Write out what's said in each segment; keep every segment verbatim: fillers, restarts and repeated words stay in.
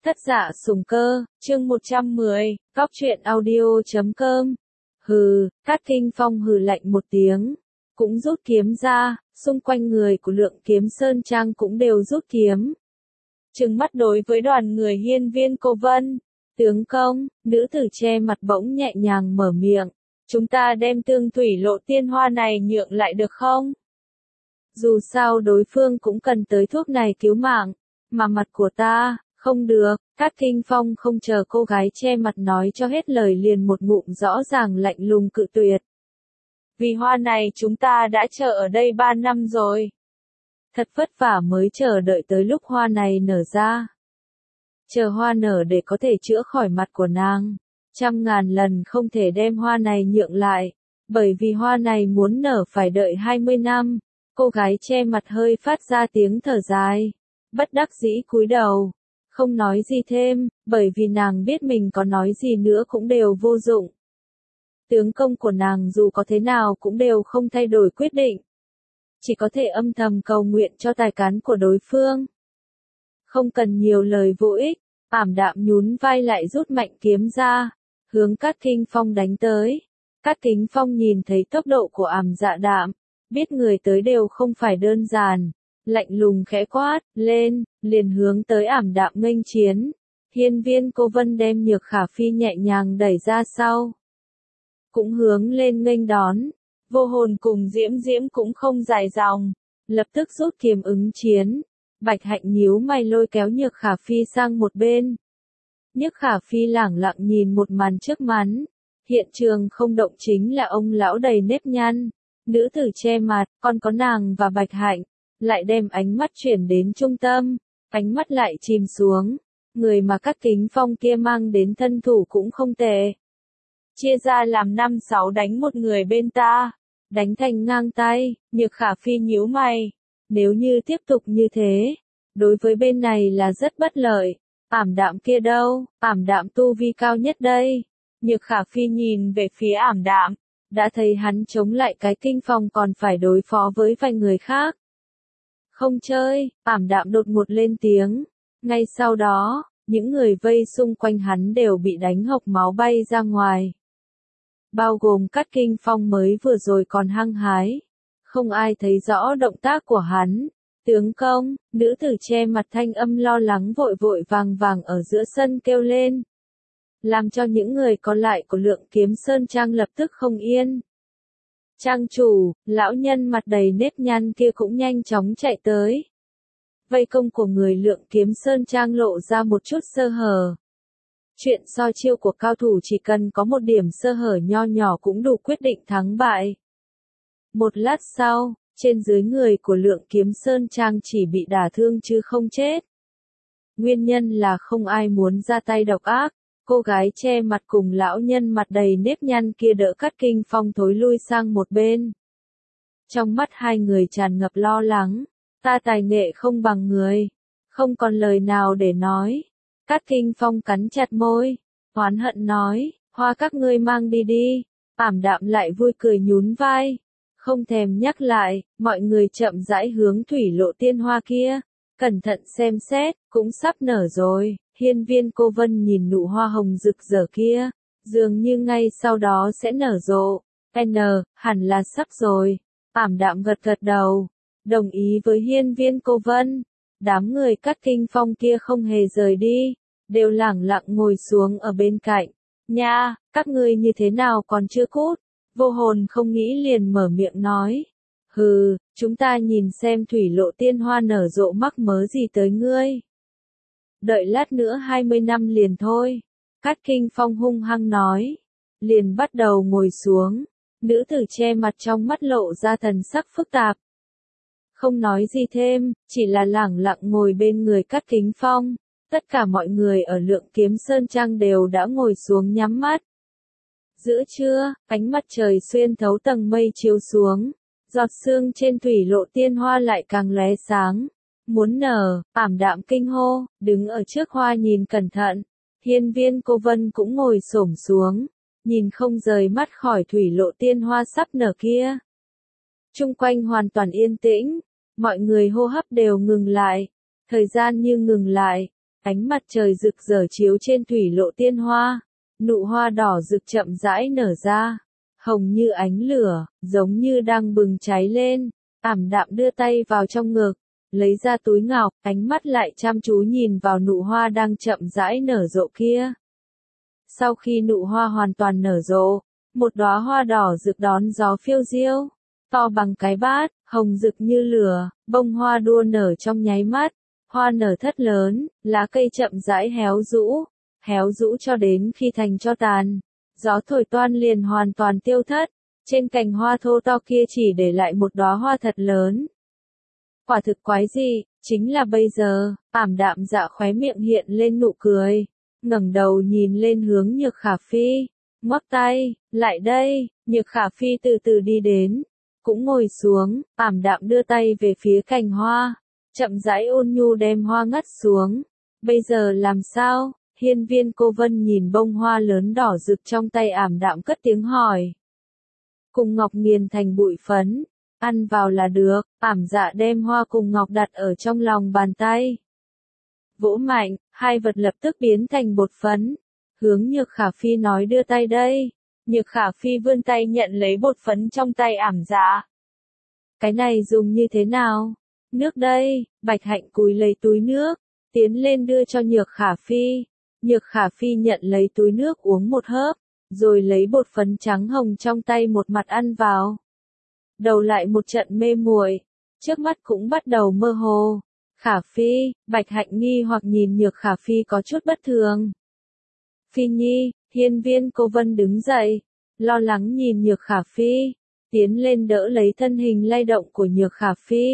Thất Dạ Sùng Cơ, chương một trăm mười, góc truyện audio chấm com. Hừ, Cát Kinh Phong hừ lạnh một tiếng, cũng rút kiếm ra, xung quanh người của Lượng Kiếm Sơn Trang cũng đều rút kiếm. Trừng mắt đối với đoàn người Hiên Viên Cô Vân, tướng công, nữ tử che mặt bỗng nhẹ nhàng mở miệng, chúng ta đem Tương Thủy Lộ Tiên Hoa này nhượng lại được không? Dù sao đối phương cũng cần tới thuốc này cứu mạng, mà mặt của ta, không được. Cát Kinh Phong không chờ cô gái che mặt nói cho hết lời liền một ngụm rõ ràng lạnh lùng cự tuyệt. Vì hoa này chúng ta đã chờ ở đây ba năm rồi. Thật vất vả mới chờ đợi tới lúc hoa này nở ra. Chờ hoa nở để có thể chữa khỏi mặt của nàng. Trăm ngàn lần không thể đem hoa này nhượng lại. Bởi vì hoa này muốn nở phải đợi hai mươi năm. Cô gái che mặt hơi phát ra tiếng thở dài. Bất đắc dĩ cúi đầu. Không nói gì thêm, bởi vì nàng biết mình có nói gì nữa cũng đều vô dụng. Tướng công của nàng dù có thế nào cũng đều không thay đổi quyết định. Chỉ có thể âm thầm cầu nguyện cho tài cán của đối phương. Không cần nhiều lời vô ích, ảm đạm nhún vai lại rút mạnh kiếm ra, hướng Cát Kinh Phong đánh tới. Cát Kinh Phong nhìn thấy tốc độ của ảm dạ đạm, biết người tới đều không phải đơn giản. Lạnh lùng khẽ quát, lên, liền hướng tới ảm đạm nghênh chiến. Hiên Viên Cô Vân đem Nhược Khả Phi nhẹ nhàng đẩy ra sau. Cũng hướng lên nghênh đón. Vô Hồn cùng Diễm Diễm cũng không dài dòng. Lập tức rút kiếm ứng chiến. Bạch Hạnh nhíu mày lôi kéo Nhược Khả Phi sang một bên. Nhược Khả Phi lẳng lặng nhìn một màn trước mắt. Hiện trường không động chính là ông lão đầy nếp nhăn. Nữ tử che mặt, còn có nàng và Bạch Hạnh. Lại đem ánh mắt chuyển đến trung tâm, ánh mắt lại chìm xuống, người mà Cát Kinh Phong kia mang đến thân thủ cũng không tệ. Chia ra làm năm sáu đánh một người bên ta, đánh thành ngang tay. Nhược Khả Phi nhíu mày, nếu như tiếp tục như thế, đối với bên này là rất bất lợi. Ảm đạm kia đâu, ảm đạm tu vi cao nhất đây. Nhược Khả Phi nhìn về phía ảm đạm, đã thấy hắn chống lại cái Kinh Phong còn phải đối phó với vài người khác. Không chơi, ảm đạm đột ngột lên tiếng. Ngay sau đó, những người vây xung quanh hắn đều bị đánh hộc máu bay ra ngoài. Bao gồm Cát Kinh Phong mới vừa rồi còn hăng hái. Không ai thấy rõ động tác của hắn. Tướng công, nữ tử che mặt thanh âm lo lắng vội vội vàng vàng ở giữa sân kêu lên. Làm cho những người còn lại của Lượng Kiếm Sơn Trang lập tức không yên. Trang chủ, lão nhân mặt đầy nếp nhăn kia cũng nhanh chóng chạy tới. Vây công của người Lượng Kiếm Sơn Trang lộ ra một chút sơ hở. Chuyện so chiêu của cao thủ chỉ cần có một điểm sơ hở nho nhỏ cũng đủ quyết định thắng bại. Một lát sau, trên dưới người của Lượng Kiếm Sơn Trang chỉ bị đả thương chứ không chết. Nguyên nhân là không ai muốn ra tay độc ác. Cô gái che mặt cùng lão nhân mặt đầy nếp nhăn kia đỡ Cát Kinh Phong thối lui sang một bên. Trong mắt hai người tràn ngập lo lắng, ta tài nghệ không bằng người, không còn lời nào để nói. Cát Kinh Phong cắn chặt môi, oán hận nói, hoa các ngươi mang đi đi. Ảm đạm lại vui cười nhún vai, không thèm nhắc lại, mọi người chậm rãi hướng Thủy Lộ Tiên Hoa kia, cẩn thận xem xét, cũng sắp nở rồi. Hiên Viên Cô Vân nhìn nụ hoa hồng rực rỡ kia, dường như ngay sau đó sẽ nở rộ. N, hẳn là sắp rồi. Ảm đạm gật gật đầu, đồng ý với Hiên Viên Cô Vân. Đám người Cát Kinh Phong kia không hề rời đi, đều lẳng lặng ngồi xuống ở bên cạnh. Nha, các ngươi như thế nào còn chưa cút? Vô Hồn không nghĩ liền mở miệng nói. Hừ, chúng ta nhìn xem Thủy Lộ Tiên Hoa nở rộ mắc mớ gì tới ngươi. Đợi lát nữa hai mươi năm liền thôi. Cát Kinh Phong hung hăng nói. Liền bắt đầu ngồi xuống. Nữ tử che mặt trong mắt lộ ra thần sắc phức tạp. Không nói gì thêm, chỉ là lẳng lặng ngồi bên người Cát Kinh Phong. Tất cả mọi người ở Lượng Kiếm Sơn Trang đều đã ngồi xuống nhắm mắt. Giữa trưa, ánh mặt trời xuyên thấu tầng mây chiếu xuống. Giọt sương trên Thủy Lộ Tiên Hoa lại càng lóe sáng. Muốn nở, ảm đạm kinh hô, đứng ở trước hoa nhìn cẩn thận. Hiên Viên Cô Vân cũng ngồi xổm xuống, nhìn không rời mắt khỏi Thủy Lộ Tiên Hoa sắp nở kia. Chung quanh hoàn toàn yên tĩnh, mọi người hô hấp đều ngừng lại, thời gian như ngừng lại, ánh mặt trời rực rỡ chiếu trên thủy lộ tiên hoa, nụ hoa đỏ rực chậm rãi nở ra, hồng như ánh lửa, giống như đang bừng cháy lên. Ảm đạm đưa tay vào trong ngực, lấy ra túi ngọc, ánh mắt lại chăm chú nhìn vào nụ hoa đang chậm rãi nở rộ kia. Sau khi nụ hoa hoàn toàn nở rộ, một đóa hoa đỏ rực đón gió phiêu diêu, to bằng cái bát, hồng rực như lửa, bông hoa đua nở trong nháy mắt, hoa nở thất lớn, lá cây chậm rãi héo rũ, héo rũ cho đến khi thành tro tàn, gió thổi toan liền hoàn toàn tiêu thất, trên cành hoa thô to kia chỉ để lại một đóa hoa thật lớn. Quả thực quái dị, chính là bây giờ. Ảm đạm dạ khóe miệng hiện lên nụ cười, ngẩng đầu nhìn lên hướng Nhược Khả Phi, ngoắc tay, lại đây. Nhược Khả Phi từ từ đi đến, cũng ngồi xuống. Ảm đạm đưa tay về phía cành hoa, chậm rãi ôn nhu đem hoa ngắt xuống. Bây giờ làm sao? Hiên Viên Cô Vân nhìn bông hoa lớn đỏ rực trong tay Ảm đạm cất tiếng hỏi. Cùng ngọc nghiền thành bụi phấn, ăn vào là được. Ảm dạ đem hoa cùng ngọc đặt ở trong lòng bàn tay, vỗ mạnh, hai vật lập tức biến thành bột phấn. Hướng Nhược Khả Phi nói đưa tay đây. Nhược Khả Phi vươn tay nhận lấy bột phấn trong tay Ảm dạ. Cái này dùng như thế nào? Nước đây. Bạch Hạnh cúi lấy túi nước, tiến lên đưa cho Nhược Khả Phi. Nhược Khả Phi nhận lấy túi nước uống một hớp, rồi lấy bột phấn trắng hồng trong tay một mặt ăn vào. Đầu lại một trận mê muội, trước mắt cũng bắt đầu mơ hồ. Khả Phi, Bạch Hạnh nghi hoặc nhìn Nhược Khả Phi có chút bất thường. Phi Nhi, Hiên Viên Cô Vân đứng dậy, lo lắng nhìn Nhược Khả Phi, tiến lên đỡ lấy thân hình lay động của Nhược Khả Phi.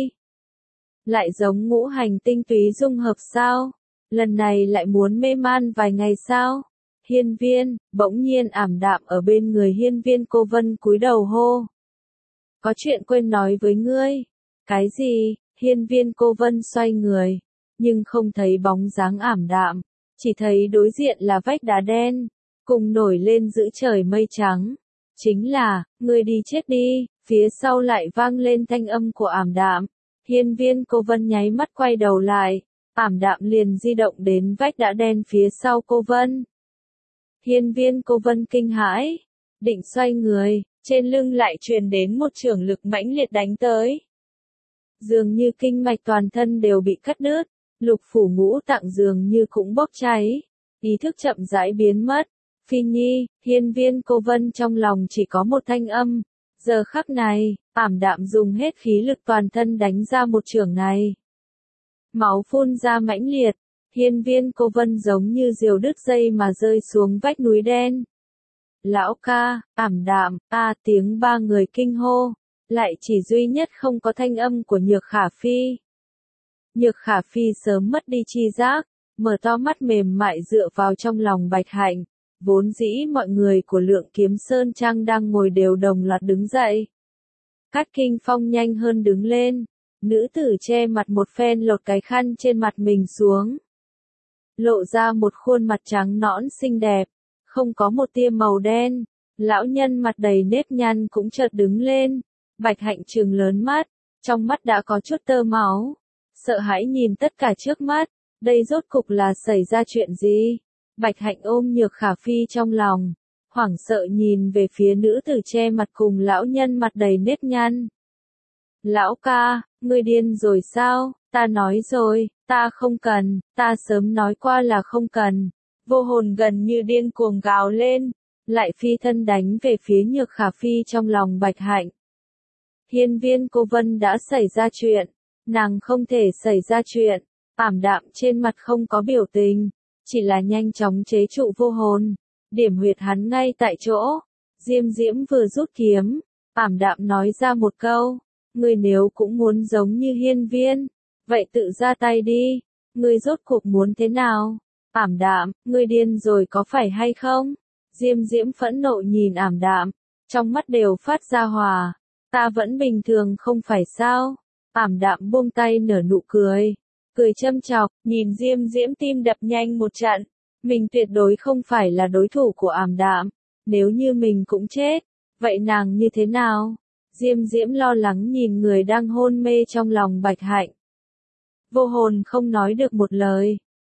Lại giống ngũ hành tinh túy dung hợp sao? Lần này lại muốn mê man vài ngày sao? Hiên Viên, bỗng nhiên Ảm đạm ở bên người Hiên Viên Cô Vân cúi đầu hô. Có chuyện quên nói với ngươi. Cái gì? Hiên Viên Cô Vân xoay người, nhưng không thấy bóng dáng Ảm đạm, chỉ thấy đối diện là vách đá đen, cùng nổi lên giữa trời mây trắng. Chính là, ngươi đi chết đi. Phía sau lại vang lên thanh âm của Ảm đạm. Hiên Viên Cô Vân nháy mắt quay đầu lại, Ảm đạm liền di động đến vách đá đen phía sau cô Vân. Hiên Viên Cô Vân kinh hãi, định xoay người, trên lưng lại truyền đến một chưởng lực mãnh liệt đánh tới. Dường như kinh mạch toàn thân đều bị cắt đứt, lục phủ ngũ tạng dường như cũng bốc cháy, ý thức chậm rãi biến mất. Phi Nhi, Hiên Viên Cô Vân trong lòng chỉ có một thanh âm. Giờ khắc này, Ảm đạm dùng hết khí lực toàn thân đánh ra một chưởng này. Máu phun ra mãnh liệt, Hiên Viên Cô Vân giống như diều đứt dây mà rơi xuống vách núi đen. Lão ca, Ảm đạm, a tiếng ba người kinh hô, lại chỉ duy nhất không có thanh âm của Nhược Khả Phi. Nhược Khả Phi sớm mất đi tri giác, mở to mắt mềm mại dựa vào trong lòng Bạch Hạnh. Vốn dĩ mọi người của Lượng Kiếm Sơn Trang đang ngồi đều đồng loạt đứng dậy. Cát Kinh Phong nhanh hơn đứng lên, nữ tử che mặt một phen lột cái khăn trên mặt mình xuống. Lộ ra một khuôn mặt trắng nõn xinh đẹp, không có một tia màu đen. Lão nhân mặt đầy nếp nhăn cũng chợt đứng lên. Bạch Hạnh trừng lớn mắt, trong mắt đã có chút tơ máu. Sợ hãi nhìn tất cả trước mắt, đây rốt cục là xảy ra chuyện gì? Bạch Hạnh ôm Nhược Khả Phi trong lòng, hoảng sợ nhìn về phía nữ tử che mặt cùng lão nhân mặt đầy nếp nhăn. Lão ca, ngươi điên rồi sao? Ta nói rồi, ta không cần, ta sớm nói qua là không cần. Vô hồn gần như điên cuồng gào lên, lại phi thân đánh về phía Nhược Khả Phi trong lòng Bạch Hạnh. Hiên Viên Cô Vân đã xảy ra chuyện, nàng không thể xảy ra chuyện. Ảm đạm trên mặt không có biểu tình, chỉ là nhanh chóng chế trụ vô hồn, điểm huyệt hắn ngay tại chỗ. Diêm Diễm vừa rút kiếm, Ảm đạm nói ra một câu, ngươi nếu cũng muốn giống như Hiên Viên, vậy tự ra tay đi, ngươi rốt cuộc muốn thế nào? Ảm đạm, ngươi điên rồi có phải hay không? Diêm Diễm phẫn nộ nhìn Ảm đạm, trong mắt đều phát ra hòa, ta vẫn bình thường không phải sao? Ảm đạm buông tay nở nụ cười, cười châm chọc, nhìn Diêm Diễm tim đập nhanh một trận, mình tuyệt đối không phải là đối thủ của Ảm đạm, nếu như mình cũng chết, vậy nàng như thế nào? Diêm Diễm lo lắng nhìn người đang hôn mê trong lòng Bạch Hạnh. Vô hồn không nói được một lời,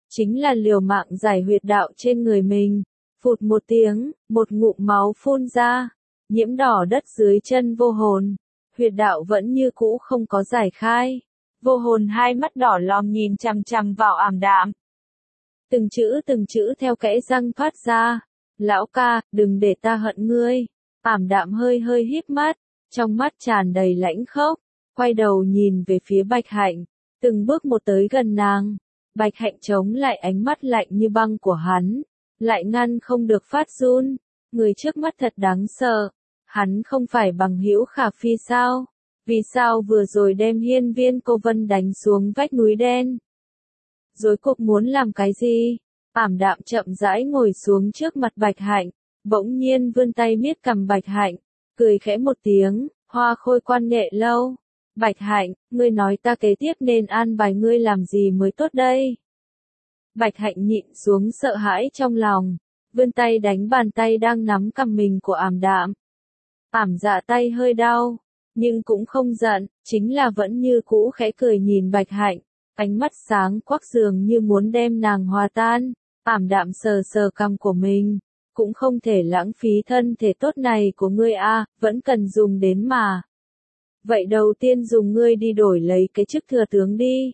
chính là liều mạng giải huyệt đạo trên người mình. Phụt một tiếng, một ngụm máu phun ra, nhiễm đỏ đất dưới chân vô hồn. Huyệt đạo vẫn như cũ không có giải khai. Vô hồn hai mắt đỏ lòm nhìn chằm chằm vào ảm đạm. Từng chữ từng chữ theo kẽ răng phát ra. Lão ca, đừng để ta hận ngươi. Ảm đạm hơi hơi híp mắt, trong mắt tràn đầy lãnh khốc, quay đầu nhìn về phía Bạch Hạnh, từng bước một tới gần nàng. Bạch Hạnh chống lại ánh mắt lạnh như băng của hắn, lại ngăn không được phát run. Người trước mắt thật đáng sợ, hắn không phải bằng hữu Khả Phi sao? Vì sao vừa rồi đem Hiên Viên Cô Vân đánh xuống vách núi đen? Rốt cuộc muốn làm cái gì? Ảm đạm chậm rãi ngồi xuống trước mặt Bạch Hạnh, bỗng nhiên vươn tay miết cằm Bạch Hạnh, cười khẽ một tiếng, hoa khôi quan nghệ lâu. Bạch Hạnh, ngươi nói ta kế tiếp nên an bài ngươi làm gì mới tốt đây? Bạch Hạnh nhịn xuống sợ hãi trong lòng, vươn tay đánh bàn tay đang nắm cằm mình của ảm đạm. Ảm dạ tay hơi đau, nhưng cũng không giận, chính là vẫn như cũ khẽ cười nhìn Bạch Hạnh, ánh mắt sáng quắc dường như muốn đem nàng hòa tan. Ảm đạm sờ sờ cằm của mình, cũng không thể lãng phí thân thể tốt này của ngươi a, vẫn cần dùng đến mà. Vậy đầu tiên dùng ngươi đi đổi lấy cái chức thừa tướng đi.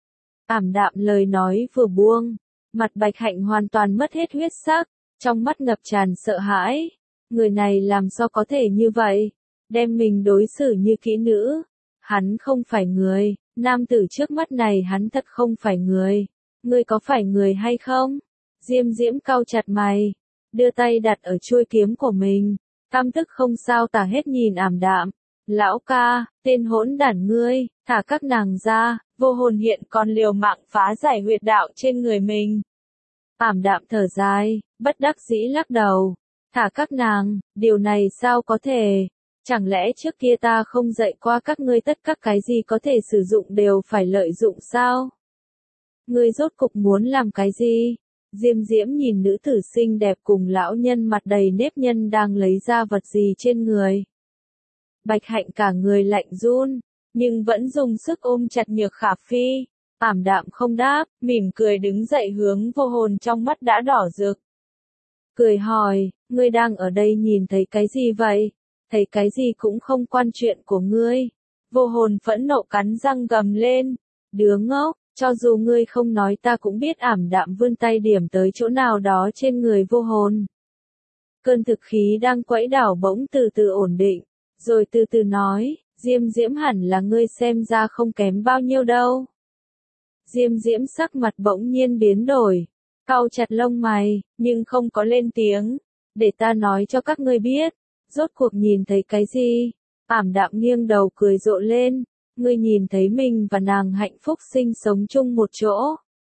Ảm đạm lời nói vừa buông, mặt Bạch Hạnh hoàn toàn mất hết huyết sắc, trong mắt ngập tràn sợ hãi. Người này làm sao có thể như vậy, đem mình đối xử như kỹ nữ. Hắn không phải người, nam tử trước mắt này hắn thật không phải người. Ngươi có phải người hay không? Diêm Diễm cau chặt mày, đưa tay đặt ở chuôi kiếm của mình, căm tức không sao tả hết nhìn ảm đạm. Lão ca, tên hỗn đản ngươi, thả các nàng ra. Vô hồn hiện còn liều mạng phá giải huyệt đạo trên người mình. Ảm đạm thở dài, bất đắc dĩ lắc đầu. Thả các nàng, điều này sao có thể? Chẳng lẽ trước kia ta không dạy qua các ngươi tất các cái gì có thể sử dụng đều phải lợi dụng sao? Ngươi rốt cục muốn làm cái gì? Diêm Diễm nhìn nữ tử xinh đẹp cùng lão nhân mặt đầy nếp nhăn đang lấy ra vật gì trên người. Bạch Hạnh cả người lạnh run, nhưng vẫn dùng sức ôm chặt Nhược Khả Phi. Ảm đạm không đáp, mỉm cười đứng dậy hướng vô hồn trong mắt đã đỏ rực. Cười hỏi, ngươi đang ở đây nhìn thấy cái gì vậy? Thấy cái gì cũng không quan chuyện của ngươi. Vô hồn phẫn nộ cắn răng gầm lên. Đứa ngốc, cho dù ngươi không nói ta cũng biết. Ảm đạm vươn tay điểm tới chỗ nào đó trên người vô hồn. Cơn thực khí đang quẫy đảo bỗng từ từ ổn định, rồi từ từ nói, Diêm Diễm hẳn là ngươi xem ra không kém bao nhiêu đâu. Diêm Diễm sắc mặt bỗng nhiên biến đổi, cau chặt lông mày, nhưng không có lên tiếng. Để ta nói cho các ngươi biết, rốt cuộc nhìn thấy cái gì? Ảm đạm nghiêng đầu cười rộ lên, ngươi nhìn thấy mình và nàng hạnh phúc sinh sống chung một chỗ.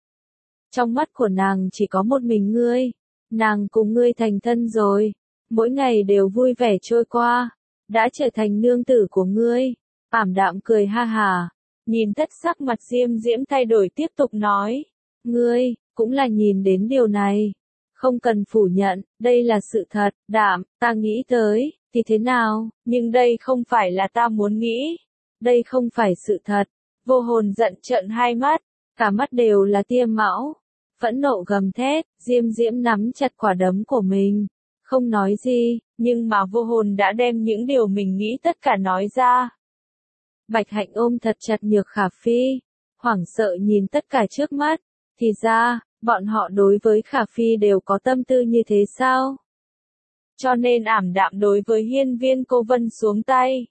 Trong mắt của nàng chỉ có một mình ngươi, nàng cùng ngươi thành thân rồi, mỗi ngày đều vui vẻ trôi qua, đã trở thành nương tử của ngươi. Ảm đạm cười ha hà, nhìn thất sắc mặt Diêm Diễm thay đổi tiếp tục nói, ngươi, cũng là nhìn đến điều này. Không cần phủ nhận, đây là sự thật. Đạm, ta nghĩ tới, thì thế nào, nhưng đây không phải là ta muốn nghĩ. Đây không phải sự thật. Vô hồn giận trợn hai mắt, cả mắt đều là tia máu. Phẫn nộ gầm thét, Diêm Diễm nắm chặt quả đấm của mình. Không nói gì, nhưng mà vô hồn đã đem những điều mình nghĩ tất cả nói ra. Bạch Hạnh ôm thật chặt Nhược Khả Phi, hoảng sợ nhìn tất cả trước mắt. Thì ra, bọn họ đối với Khả Phi đều có tâm tư như thế sao? Cho nên ảm đạm đối với Hiên Viên Cô Vân xuống tay.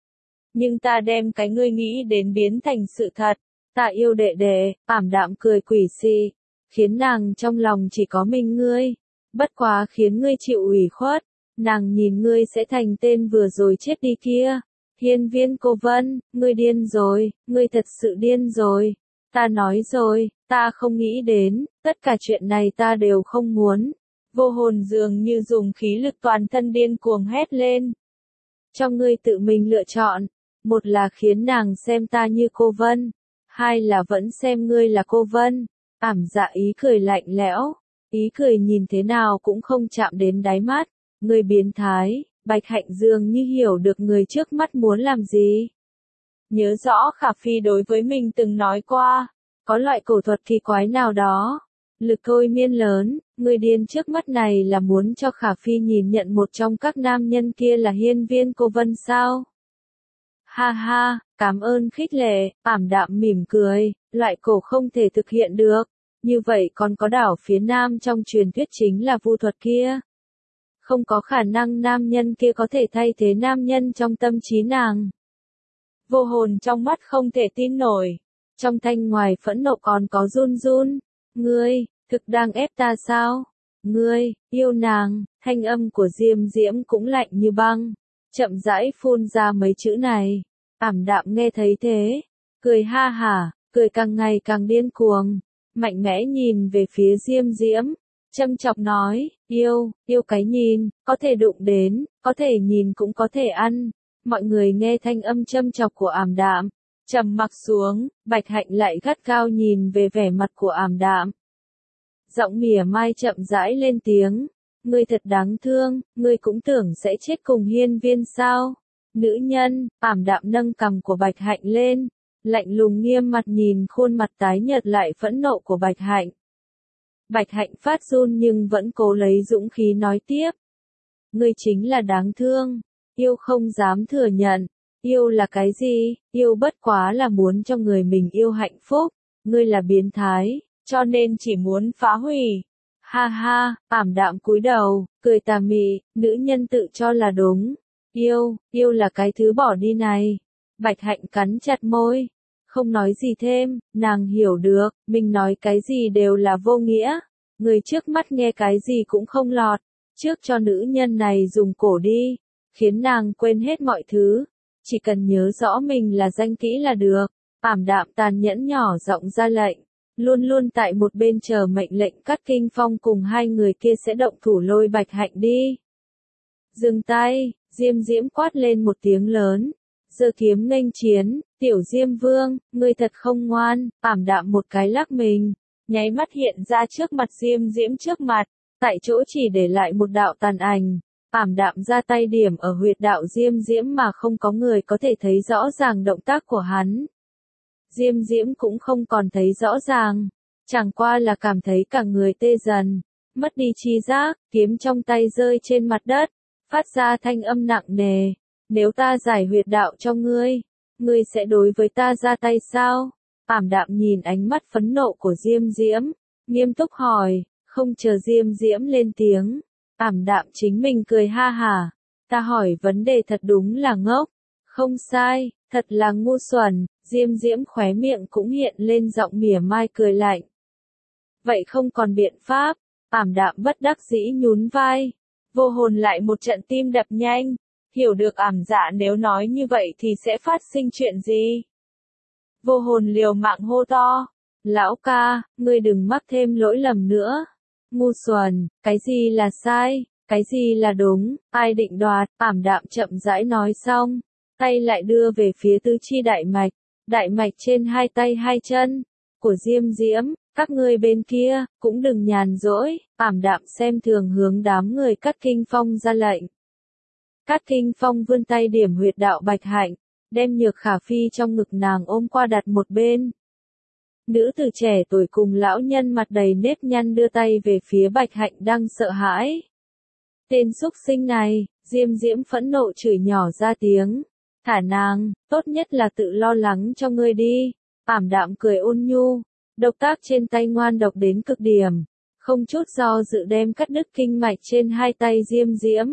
Nhưng ta đem cái ngươi nghĩ đến biến thành sự thật. Ta yêu đệ đệ, ảm đạm cười quỷ dị, khiến nàng trong lòng chỉ có mình ngươi. Bất quá khiến ngươi chịu ủy khuất, nàng nhìn ngươi sẽ thành tên vừa rồi chết đi kia. Hiên Viên Cô Vân, ngươi điên rồi, ngươi thật sự điên rồi. Ta nói rồi, ta không nghĩ đến, tất cả chuyện này ta đều không muốn. Vô hồn dường như dùng khí lực toàn thân điên cuồng hét lên. Cho ngươi tự mình lựa chọn, một là khiến nàng xem ta như cô Vân, hai là vẫn xem ngươi là cô Vân. Ảm dạ ý cười lạnh lẽo, ý cười nhìn thế nào cũng không chạm đến đáy mắt. Ngươi biến thái. Bạch Hạnh dường như hiểu được người trước mắt muốn làm gì. Nhớ rõ Khả Phi đối với mình từng nói qua, có loại cổ thuật kỳ quái nào đó, Lực thôi miên lớn, người điên trước mắt này là muốn cho Khả Phi nhìn nhận một trong các nam nhân kia là hiên viên cô Vân sao? Ha ha, cảm ơn khích lệ, ảm đạm mỉm cười, loại cổ không thể thực hiện được. Như vậy còn có đảo phía nam trong truyền thuyết chính là vu thuật kia. Không có khả năng nam nhân kia có thể thay thế nam nhân trong tâm trí nàng. Vô hồn trong mắt không thể tin nổi. Trong thanh ngoài phẫn nộ còn có run run. Ngươi, thực đang ép ta sao? Ngươi, yêu nàng, thanh âm của Diêm Diễm cũng lạnh như băng. Chậm rãi phun ra mấy chữ này. Ảm đạm nghe thấy thế. Cười ha hả, cười càng ngày càng điên cuồng. Mạnh mẽ nhìn về phía Diêm Diễm. Châm chọc nói, yêu, yêu cái nhìn, có thể đụng đến, có thể nhìn cũng có thể ăn. Mọi người nghe thanh âm châm chọc của ảm đạm. Trầm mặc xuống, Bạch Hạnh lại gắt gao nhìn về vẻ mặt của ảm đạm. Giọng mỉa mai chậm rãi lên tiếng. Ngươi thật đáng thương, ngươi cũng tưởng sẽ chết cùng hiên viên sao? Nữ nhân, ảm đạm nâng cằm của Bạch Hạnh lên. Lạnh lùng nghiêm mặt nhìn khuôn mặt tái nhợt lại phẫn nộ của Bạch Hạnh. Bạch Hạnh phát run nhưng vẫn cố lấy dũng khí nói tiếp. Ngươi chính là đáng thương. Yêu không dám thừa nhận. Yêu là cái gì? Yêu bất quá là muốn cho người mình yêu hạnh phúc. Ngươi là biến thái, cho nên chỉ muốn phá hủy. Ha ha, ảm đạm cúi đầu, cười tà mị, nữ nhân tự cho là đúng. Yêu, yêu là cái thứ bỏ đi này. Bạch Hạnh cắn chặt môi. Không nói gì thêm, nàng hiểu được, mình nói cái gì đều là vô nghĩa. Người trước mắt nghe cái gì cũng không lọt. Trước cho nữ nhân này dùng cổ đi. Khiến nàng quên hết mọi thứ. Chỉ cần nhớ rõ mình là danh kỹ là được. Ảm đạm tàn nhẫn nhỏ giọng ra lệnh. Luôn luôn tại một bên chờ mệnh lệnh Cát Kinh Phong cùng hai người kia sẽ động thủ lôi Bạch Hạnh đi. Dừng tay, Diêm Diễm quát lên một tiếng lớn. Giơ kiếm nghênh chiến, tiểu Diêm Vương, ngươi thật không ngoan, ảm đạm một cái lắc mình. Nháy mắt hiện ra trước mặt Diêm Diễm trước mặt, tại chỗ chỉ để lại một đạo tàn ảnh. Ảm đạm ra tay điểm ở huyệt đạo Diêm Diễm mà không có người có thể thấy rõ ràng động tác của hắn. Diêm Diễm cũng không còn thấy rõ ràng, chẳng qua là cảm thấy cả người tê dần, mất đi chi giác, kiếm trong tay rơi trên mặt đất, phát ra thanh âm nặng nề. Nếu ta giải huyệt đạo cho ngươi, ngươi sẽ đối với ta ra tay sao? Ảm đạm nhìn ánh mắt phẫn nộ của Diêm Diễm, nghiêm túc hỏi, không chờ Diêm Diễm lên tiếng. Ảm đạm chính mình cười ha hả, ta hỏi vấn đề thật đúng là ngốc. Không sai, thật là ngu xuẩn. Diêm Diễm khóe miệng cũng hiện lên giọng mỉa mai cười lạnh. Vậy không còn biện pháp, ảm đạm bất đắc dĩ nhún vai. Vô hồn lại một trận tim đập nhanh, hiểu được ảm dạ nếu nói như vậy thì sẽ phát sinh chuyện gì. Vô hồn liều mạng hô to. Lão ca, ngươi đừng mắc thêm lỗi lầm nữa. Ngu xuẩn, cái gì là sai, cái gì là đúng, ai định đoạt, ảm đạm chậm rãi nói xong. Tay lại đưa về phía tứ chi đại mạch. Đại mạch trên hai tay hai chân của Diêm Diễm, các ngươi bên kia cũng đừng nhàn rỗi. Ảm đạm xem thường hướng đám người Cát Kinh Phong ra lệnh. Cát Kinh Phong vươn tay điểm huyệt đạo Bạch Hạnh, đem Nhược Khả Phi trong ngực nàng ôm qua đặt một bên. Nữ tử trẻ tuổi cùng lão nhân mặt đầy nếp nhăn đưa tay về phía Bạch Hạnh đang sợ hãi. Tên xúc sinh này, Diêm Diễm phẫn nộ chửi nhỏ ra tiếng. Thả nàng, tốt nhất là tự lo lắng cho ngươi đi. Ảm đạm cười ôn nhu, độc tác trên tay ngoan độc đến cực điểm, không chút do dự đem cắt đứt kinh mạch trên hai tay Diêm Diễm.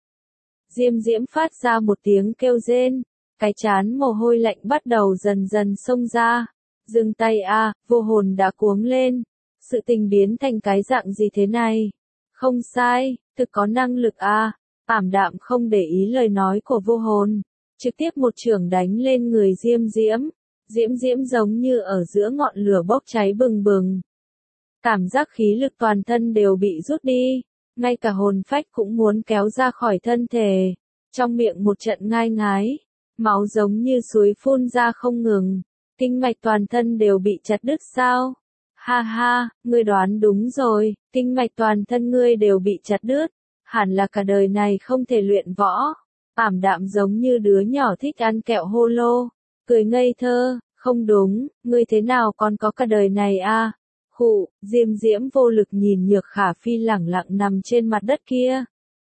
Diêm Diễm phát ra một tiếng kêu rên, cái chán mồ hôi lạnh bắt đầu dần dần xông ra. Dừng tay a, vô hồn đã cuống lên. Sự tình biến thành cái dạng gì thế này? Không sai, thực có năng lực a. Ảm đạm không để ý lời nói của vô hồn. Trực tiếp một chưởng đánh lên người Diêm Diễm. Diễm Diễm giống như ở giữa ngọn lửa bốc cháy bừng bừng. Cảm giác khí lực toàn thân đều bị rút đi. Ngay cả hồn phách cũng muốn kéo ra khỏi thân thể. Trong miệng một trận ngai ngái. Máu giống như suối phun ra không ngừng. Kinh mạch toàn thân đều bị chặt đứt sao? Ha ha, ngươi đoán đúng rồi. Kinh mạch toàn thân ngươi đều bị chặt đứt. Hẳn là cả đời này không thể luyện võ. Ảm đạm giống như đứa nhỏ thích ăn kẹo hô lô. Cười ngây thơ, không đúng, ngươi thế nào còn có cả đời này a? Khụ, Diêm Diễm vô lực nhìn Nhược Khả Phi lẳng lặng nằm trên mặt đất kia.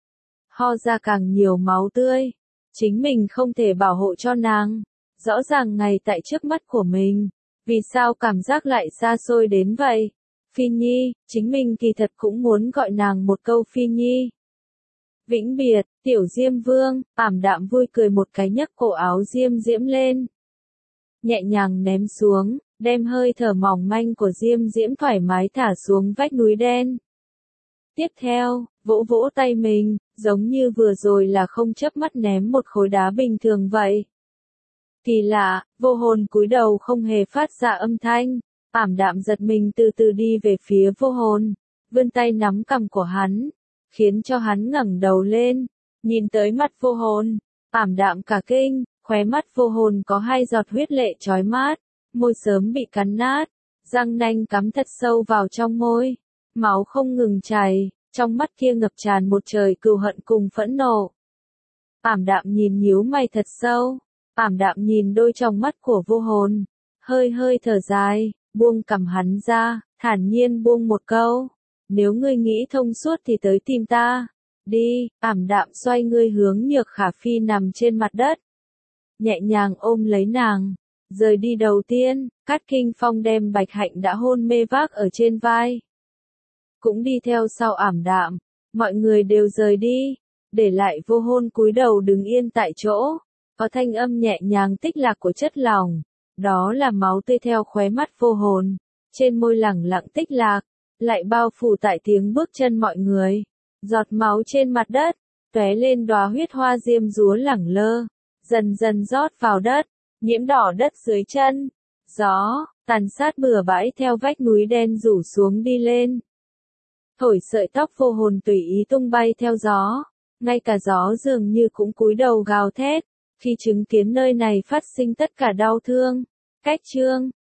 Ho ra càng nhiều máu tươi. Chính mình không thể bảo hộ cho nàng. Rõ ràng ngay tại trước mắt của mình. Vì sao cảm giác lại xa xôi đến vậy? Phi Nhi, chính mình kỳ thật cũng muốn gọi nàng một câu Phi Nhi. Vĩnh biệt, tiểu Diêm Vương, ảm đạm vui cười một cái nhấc cổ áo Diêm Diễm lên. Nhẹ nhàng ném xuống, đem hơi thở mỏng manh của Diêm Diễm thoải mái thả xuống vách núi đen. Tiếp theo, vỗ vỗ tay mình, giống như vừa rồi là không chớp mắt ném một khối đá bình thường vậy. Kỳ lạ, vô hồn cúi đầu không hề phát ra âm thanh, ảm đạm giật mình từ từ đi về phía vô hồn, vươn tay nắm cằm của hắn, khiến cho hắn ngẩng đầu lên, nhìn tới mắt vô hồn, ảm đạm cả kinh, khóe mắt vô hồn có hai giọt huyết lệ chói mắt, môi sớm bị cắn nát, răng nanh cắm thật sâu vào trong môi, máu không ngừng chảy, trong mắt kia ngập tràn một trời cừu hận cùng phẫn nộ. Ảm đạm nhìn nhíu mày thật sâu, ảm đạm nhìn đôi trong mắt của vô hồn, hơi hơi thở dài, buông cằm hắn ra, thản nhiên buông một câu. Nếu ngươi nghĩ thông suốt thì tới tìm ta. Đi, ảm đạm xoay ngươi hướng Nhược Khả Phi nằm trên mặt đất. Nhẹ nhàng ôm lấy nàng. Rời đi đầu tiên, Cát Kinh Phong đem Bạch Hạnh đã hôn mê vác ở trên vai. Cũng đi theo sau ảm đạm. Mọi người đều rời đi. Để lại vô hồn cúi đầu đứng yên tại chỗ. Có thanh âm nhẹ nhàng tích lạc của chất lỏng. Đó là máu tươi theo khóe mắt vô hồn. Trên môi lẳng lặng tích lạc. Lại bao phủ tại tiếng bước chân mọi người. Giọt máu trên mặt đất, tóe lên đóa huyết hoa diêm dúa lẳng lơ, dần dần rót vào đất, nhiễm đỏ đất dưới chân. Gió, tàn sát bừa bãi theo vách núi đen rủ xuống đi lên. Thổi sợi tóc vô hồn tùy ý tung bay theo gió, ngay cả gió dường như cũng cúi đầu gào thét, khi chứng kiến nơi này phát sinh tất cả đau thương. Cách chương